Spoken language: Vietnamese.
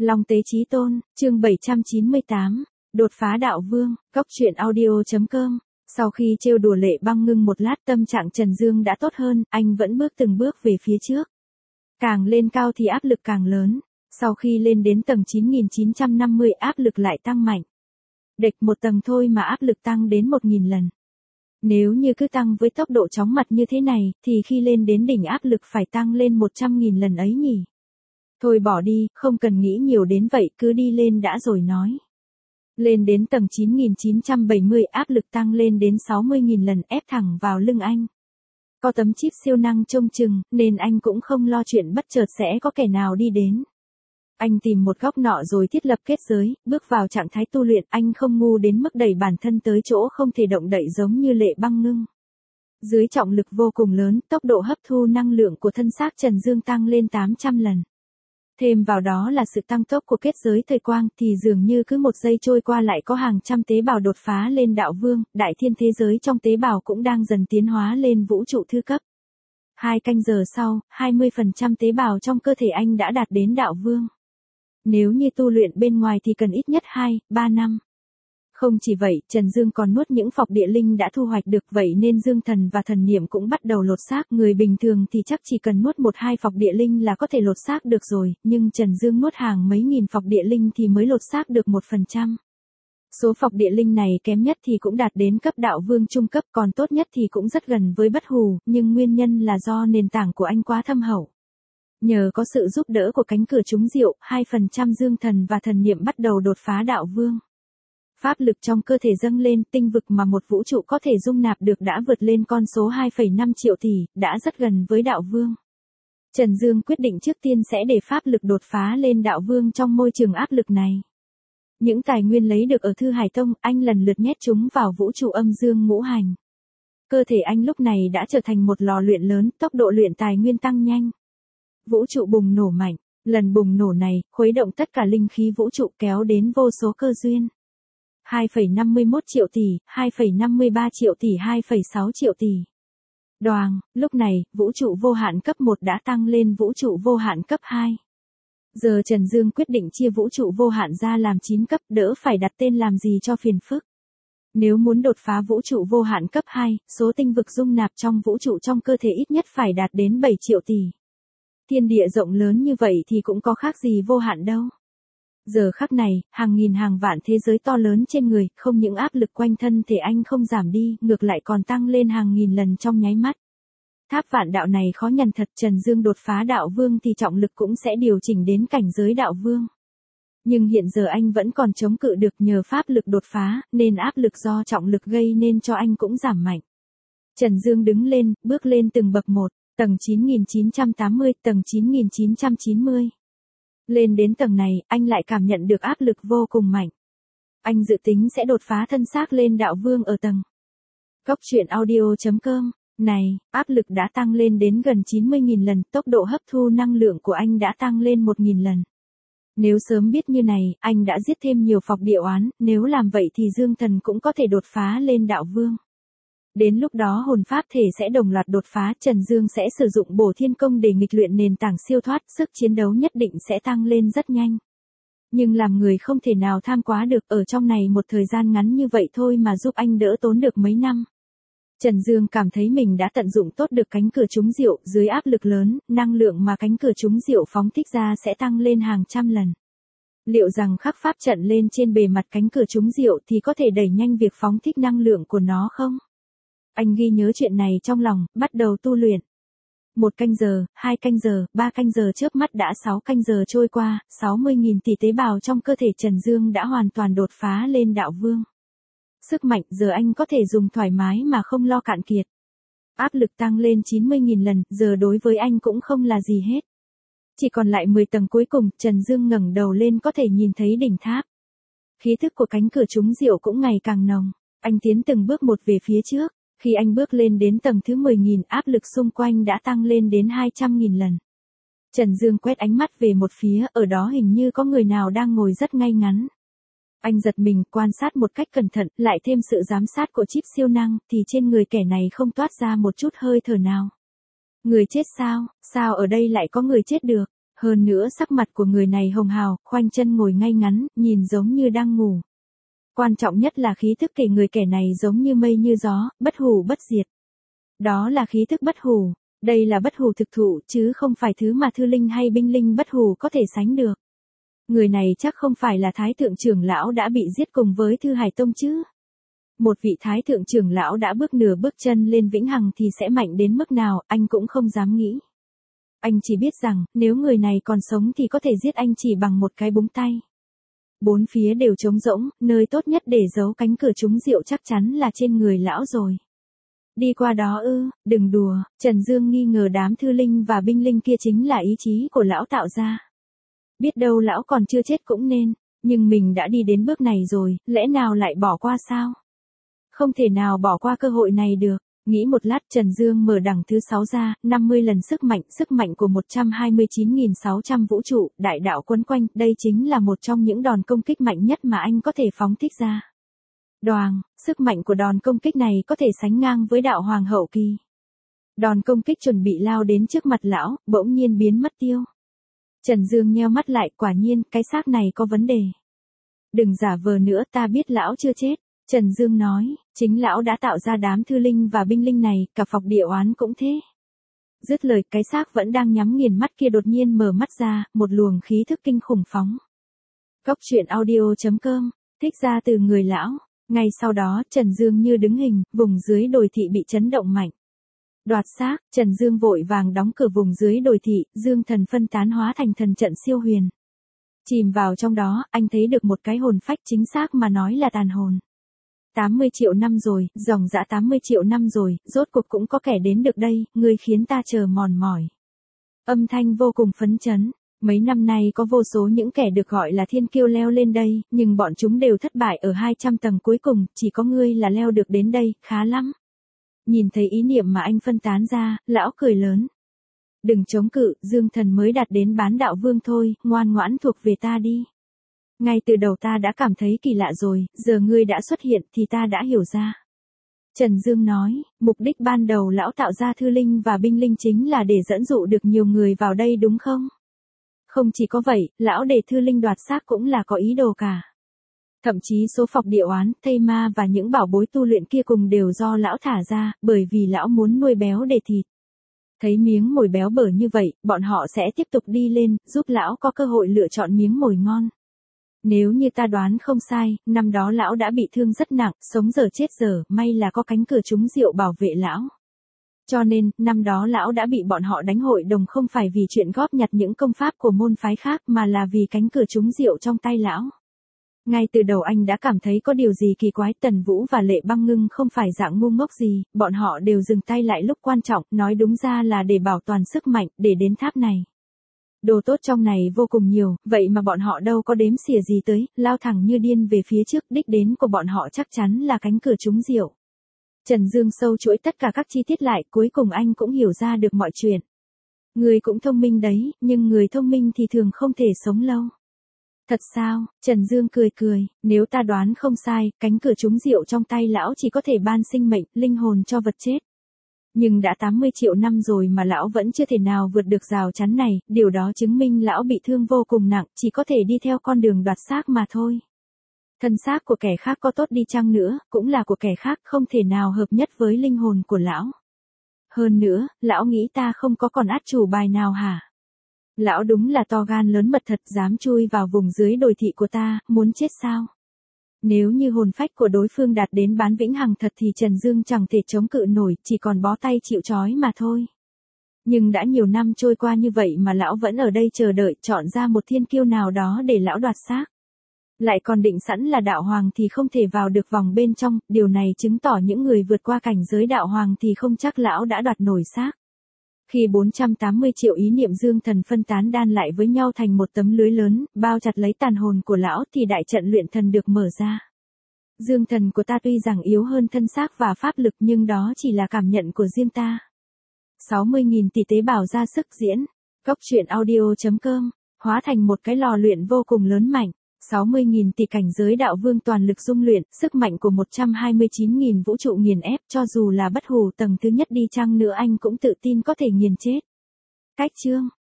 Long Tế Chí Tôn, chương 798, đột phá đạo vương, Cốc Truyện Audio.com. Sau khi trêu đùa Lệ Băng Ngưng một lát, tâm trạng Trần Dương đã tốt hơn, anh vẫn bước từng bước về phía trước. Càng lên cao thì áp lực càng lớn, sau khi lên đến tầng 9950 áp lực lại tăng mạnh. Đệch một tầng thôi mà áp lực tăng đến 1000 lần. Nếu như cứ tăng với tốc độ chóng mặt như thế này, thì khi lên đến đỉnh áp lực phải tăng lên 100.000 lần ấy nhỉ. Thôi bỏ đi, không cần nghĩ nhiều đến vậy, cứ đi lên đã rồi nói. Lên đến tầng 9970 áp lực tăng lên đến 60.000 lần ép thẳng vào lưng anh. Có tấm chip siêu năng trông chừng, nên anh cũng không lo chuyện bất chợt sẽ có kẻ nào đi đến. Anh tìm một góc nọ rồi thiết lập kết giới, bước vào trạng thái tu luyện, anh không ngu đến mức đẩy bản thân tới chỗ không thể động đậy giống như Lệ Băng Ngưng. Dưới trọng lực vô cùng lớn, tốc độ hấp thu năng lượng của thân xác Trần Dương tăng lên 800 lần. Thêm vào đó là sự tăng tốc của kết giới thời quang thì dường như cứ một giây trôi qua lại có hàng trăm tế bào đột phá lên đạo vương, đại thiên thế giới trong tế bào cũng đang dần tiến hóa lên vũ trụ thứ cấp. 2 canh giờ sau, 20% tế bào trong cơ thể anh đã đạt đến đạo vương. Nếu như tu luyện bên ngoài thì cần ít nhất 2-3 năm. Không chỉ vậy, Trần Dương còn nuốt những phọc địa linh đã thu hoạch được, vậy nên dương thần và thần niệm cũng bắt đầu lột xác. Người bình thường thì chắc chỉ cần nuốt 1-2 phọc địa linh là có thể lột xác được rồi, nhưng Trần Dương nuốt hàng mấy nghìn phọc địa linh thì mới lột xác được 1%. Số phọc địa linh này kém nhất thì cũng đạt đến cấp đạo vương trung cấp, còn tốt nhất thì cũng rất gần với bất hủ, nhưng nguyên nhân là do nền tảng của anh quá thâm hậu. Nhờ có sự giúp đỡ của cánh cửa trúng diệu, 2% dương thần và thần niệm bắt đầu đột phá đạo vương. Pháp lực trong cơ thể dâng lên, tinh vực mà một vũ trụ có thể dung nạp được đã vượt lên con số 2,5 triệu tỷ, đã rất gần với đạo vương. Trần Dương quyết định trước tiên sẽ để pháp lực đột phá lên đạo vương trong môi trường áp lực này. Những tài nguyên lấy được ở Thư Hải Tông, anh lần lượt nhét chúng vào vũ trụ âm dương ngũ hành. Cơ thể anh lúc này đã trở thành một lò luyện lớn, tốc độ luyện tài nguyên tăng nhanh. Vũ trụ bùng nổ mạnh, lần bùng nổ này, khuấy động tất cả linh khí vũ trụ kéo đến vô số cơ duyên. 2,51 triệu tỷ, 2,53 triệu tỷ, 2,6 triệu tỷ. Đoàng, lúc này, vũ trụ vô hạn cấp 1 đã tăng lên vũ trụ vô hạn cấp 2. Giờ Trần Dương quyết định chia vũ trụ vô hạn ra làm 9 cấp, đỡ phải đặt tên làm gì cho phiền phức. Nếu muốn đột phá vũ trụ vô hạn cấp 2, số tinh vực dung nạp trong vũ trụ trong cơ thể ít nhất phải đạt đến 7 triệu tỷ. Thiên địa rộng lớn như vậy thì cũng có khác gì vô hạn đâu. Giờ khắc này, hàng nghìn hàng vạn thế giới to lớn trên người, không những áp lực quanh thân thể anh không giảm đi, ngược lại còn tăng lên hàng nghìn lần trong nháy mắt. Tháp vạn đạo này khó nhằn thật, Trần Dương đột phá đạo vương thì trọng lực cũng sẽ điều chỉnh đến cảnh giới đạo vương. Nhưng hiện giờ anh vẫn còn chống cự được nhờ pháp lực đột phá, nên áp lực do trọng lực gây nên cho anh cũng giảm mạnh. Trần Dương đứng lên, bước lên từng bậc một, tầng 9980, tầng 9990. Lên đến tầng này, anh lại cảm nhận được áp lực vô cùng mạnh. Anh dự tính sẽ đột phá thân xác lên đạo vương ở tầng. Cốc Truyện Audio.com. Này, áp lực đã tăng lên đến gần 90.000 lần, tốc độ hấp thu năng lượng của anh đã tăng lên 1.000 lần. Nếu sớm biết như này, anh đã giết thêm nhiều phọc địa oán, nếu làm vậy thì dương thần cũng có thể đột phá lên đạo vương. Đến lúc đó hồn pháp thể sẽ đồng loạt đột phá, Trần Dương sẽ sử dụng bổ thiên công để nghịch luyện nền tảng siêu thoát, sức chiến đấu nhất định sẽ tăng lên rất nhanh. Nhưng làm người không thể nào tham quá được, ở trong này một thời gian ngắn như vậy thôi mà giúp anh đỡ tốn được mấy năm. Trần Dương cảm thấy mình đã tận dụng tốt được cánh cửa trúng diệu, dưới áp lực lớn, năng lượng mà cánh cửa trúng diệu phóng thích ra sẽ tăng lên hàng trăm lần. Liệu rằng khắc pháp trận lên trên bề mặt cánh cửa trúng diệu thì có thể đẩy nhanh việc phóng thích năng lượng của nó không? Anh ghi nhớ chuyện này trong lòng, bắt đầu tu luyện. 1 canh giờ, 2 canh giờ, 3 canh giờ chớp mắt đã 6 canh giờ trôi qua, 60.000 tỷ tế bào trong cơ thể Trần Dương đã hoàn toàn đột phá lên đạo vương. Sức mạnh giờ anh có thể dùng thoải mái mà không lo cạn kiệt. Áp lực tăng lên 90.000 lần, giờ đối với anh cũng không là gì hết. Chỉ còn lại 10 tầng cuối cùng, Trần Dương ngẩng đầu lên có thể nhìn thấy đỉnh tháp. Khí thức của cánh cửa trúng diệu cũng ngày càng nồng. Anh tiến từng bước một về phía trước. Khi anh bước lên đến tầng thứ 10.000, áp lực xung quanh đã tăng lên đến 200.000 lần. Trần Dương quét ánh mắt về một phía, ở đó hình như có người nào đang ngồi rất ngay ngắn. Anh giật mình, quan sát một cách cẩn thận, lại thêm sự giám sát của chip siêu năng, thì trên người kẻ này không toát ra một chút hơi thở nào. Người chết sao? Sao ở đây lại có người chết được? Hơn nữa sắc mặt của người này hồng hào, khoanh chân ngồi ngay ngắn, nhìn giống như đang ngủ. Quan trọng nhất là khí thức kẻ người kẻ này giống như mây như gió, bất hủ bất diệt. Đó là khí thức bất hủ, đây là bất hủ thực thụ chứ không phải thứ mà thư linh hay binh linh bất hủ có thể sánh được. Người này chắc không phải là thái thượng trưởng lão đã bị giết cùng với Thư Hải Tông chứ. Một vị thái thượng trưởng lão đã bước nửa bước chân lên vĩnh hằng thì sẽ mạnh đến mức nào, anh cũng không dám nghĩ. Anh chỉ biết rằng, nếu người này còn sống thì có thể giết anh chỉ bằng một cái búng tay. Bốn phía đều trống rỗng, nơi tốt nhất để giấu cánh cửa trúng rượu chắc chắn là trên người lão rồi. Đi qua đó ư, đừng đùa, Trần Dương nghi ngờ đám thư linh và binh linh kia chính là ý chí của lão tạo ra. Biết đâu lão còn chưa chết cũng nên, nhưng mình đã đi đến bước này rồi, lẽ nào lại bỏ qua sao? Không thể nào bỏ qua cơ hội này được. Nghĩ một lát Trần Dương mở đằng thứ 6 ra, 50 lần sức mạnh của 129.600 vũ trụ, đại đạo quấn quanh, đây chính là một trong những đòn công kích mạnh nhất mà anh có thể phóng thích ra. Đoàng, sức mạnh của đòn công kích này có thể sánh ngang với đạo hoàng hậu kỳ. Đòn công kích chuẩn bị lao đến trước mặt lão, bỗng nhiên biến mất tiêu. Trần Dương nheo mắt lại, quả nhiên, cái xác này có vấn đề. Đừng giả vờ nữa, ta biết lão chưa chết. Trần Dương nói, chính lão đã tạo ra đám thư linh và binh linh này, cả Phọc Địa Oán cũng thế. Dứt lời, cái xác vẫn đang nhắm nghiền mắt kia đột nhiên mở mắt ra, một luồng khí thức kinh khủng phóng. Góc truyện audio.com, thích ra từ người lão. Ngay sau đó, Trần Dương như đứng hình, vùng dưới đồi thị bị chấn động mạnh. Đoạt xác, Trần Dương vội vàng đóng cửa vùng dưới đồi thị, dương thần phân tán hóa thành thần trận siêu huyền. Chìm vào trong đó, anh thấy được một cái hồn phách, chính xác mà nói là tàn hồn. 80 triệu năm rồi, dòng dã 80 triệu năm rồi, rốt cuộc cũng có kẻ đến được đây, ngươi khiến ta chờ mòn mỏi. Âm thanh vô cùng phấn chấn. Mấy năm nay có vô số những kẻ được gọi là thiên kiêu leo lên đây, nhưng bọn chúng đều thất bại ở 200 tầng cuối cùng, chỉ có ngươi là leo được đến đây, khá lắm. Nhìn thấy ý niệm mà anh phân tán ra, lão cười lớn. Đừng chống cự, dương thần mới đạt đến bán đạo vương thôi, ngoan ngoãn thuộc về ta đi. Ngay từ đầu ta đã cảm thấy kỳ lạ rồi, giờ ngươi đã xuất hiện thì ta đã hiểu ra. Trần Dương nói, mục đích ban đầu lão tạo ra thư linh và binh linh chính là để dẫn dụ được nhiều người vào đây đúng không? Không chỉ có vậy, lão để thư linh đoạt xác cũng là có ý đồ cả. Thậm chí số Phọc Địa Oán, thây ma và những bảo bối tu luyện kia cùng đều do lão thả ra, bởi vì lão muốn nuôi béo để thịt. Thấy miếng mồi béo bở như vậy, bọn họ sẽ tiếp tục đi lên, giúp lão có cơ hội lựa chọn miếng mồi ngon. Nếu như ta đoán không sai, năm đó lão đã bị thương rất nặng, sống giờ chết giờ, may là có cánh cửa trúng rượu bảo vệ lão. Cho nên, năm đó lão đã bị bọn họ đánh hội đồng không phải vì chuyện góp nhặt những công pháp của môn phái khác mà là vì cánh cửa trúng rượu trong tay lão. Ngay từ đầu anh đã cảm thấy có điều gì kỳ quái, Tần Vũ và Lệ Băng Ngưng không phải dạng ngu ngốc gì, bọn họ đều dừng tay lại lúc quan trọng, nói đúng ra là để bảo toàn sức mạnh, để đến tháp này. Đồ tốt trong này vô cùng nhiều, vậy mà bọn họ đâu có đếm xỉa gì tới, lao thẳng như điên về phía trước, đích đến của bọn họ chắc chắn là cánh cửa trúng rượu. Trần Dương sâu chuỗi tất cả các chi tiết lại, cuối cùng anh cũng hiểu ra được mọi chuyện. Người cũng thông minh đấy, nhưng người thông minh thì thường không thể sống lâu. Thật sao? Trần Dương cười cười, nếu ta đoán không sai, cánh cửa trúng rượu trong tay lão chỉ có thể ban sinh mệnh, linh hồn cho vật chết. Nhưng đã 80 triệu năm rồi mà lão vẫn chưa thể nào vượt được rào chắn này, điều đó chứng minh lão bị thương vô cùng nặng, chỉ có thể đi theo con đường đoạt xác mà thôi. Thân xác của kẻ khác có tốt đi chăng nữa, cũng là của kẻ khác, không thể nào hợp nhất với linh hồn của lão. Hơn nữa, lão nghĩ ta không có còn át chủ bài nào hả? Lão đúng là to gan lớn mật thật, dám chui vào vùng dưới đồi thị của ta, muốn chết sao? Nếu như hồn phách của đối phương đạt đến bán vĩnh hằng thật thì Trần Dương chẳng thể chống cự nổi, chỉ còn bó tay chịu trói mà thôi. Nhưng đã nhiều năm trôi qua như vậy mà lão vẫn ở đây chờ đợi, chọn ra một thiên kiêu nào đó để lão đoạt xác. Lại còn định sẵn là đạo hoàng thì không thể vào được vòng bên trong, điều này chứng tỏ những người vượt qua cảnh giới đạo hoàng thì không chắc lão đã đoạt nổi xác. Khi 480 triệu ý niệm dương thần phân tán đan lại với nhau thành một tấm lưới lớn, bao chặt lấy tàn hồn của lão thì đại trận luyện thần được mở ra. Dương thần của ta tuy rằng yếu hơn thân xác và pháp lực nhưng đó chỉ là cảm nhận của riêng ta. 60.000 tỷ tế bào ra sức diễn. Góc truyện audio.com, hóa thành một cái lò luyện vô cùng lớn mạnh. 60.000 tỷ cảnh giới đạo vương toàn lực dung luyện, sức mạnh của 129.000 vũ trụ nghiền ép, cho dù là bất hủ tầng thứ nhất đi chăng nữa anh cũng tự tin có thể nghiền chết. Cách chương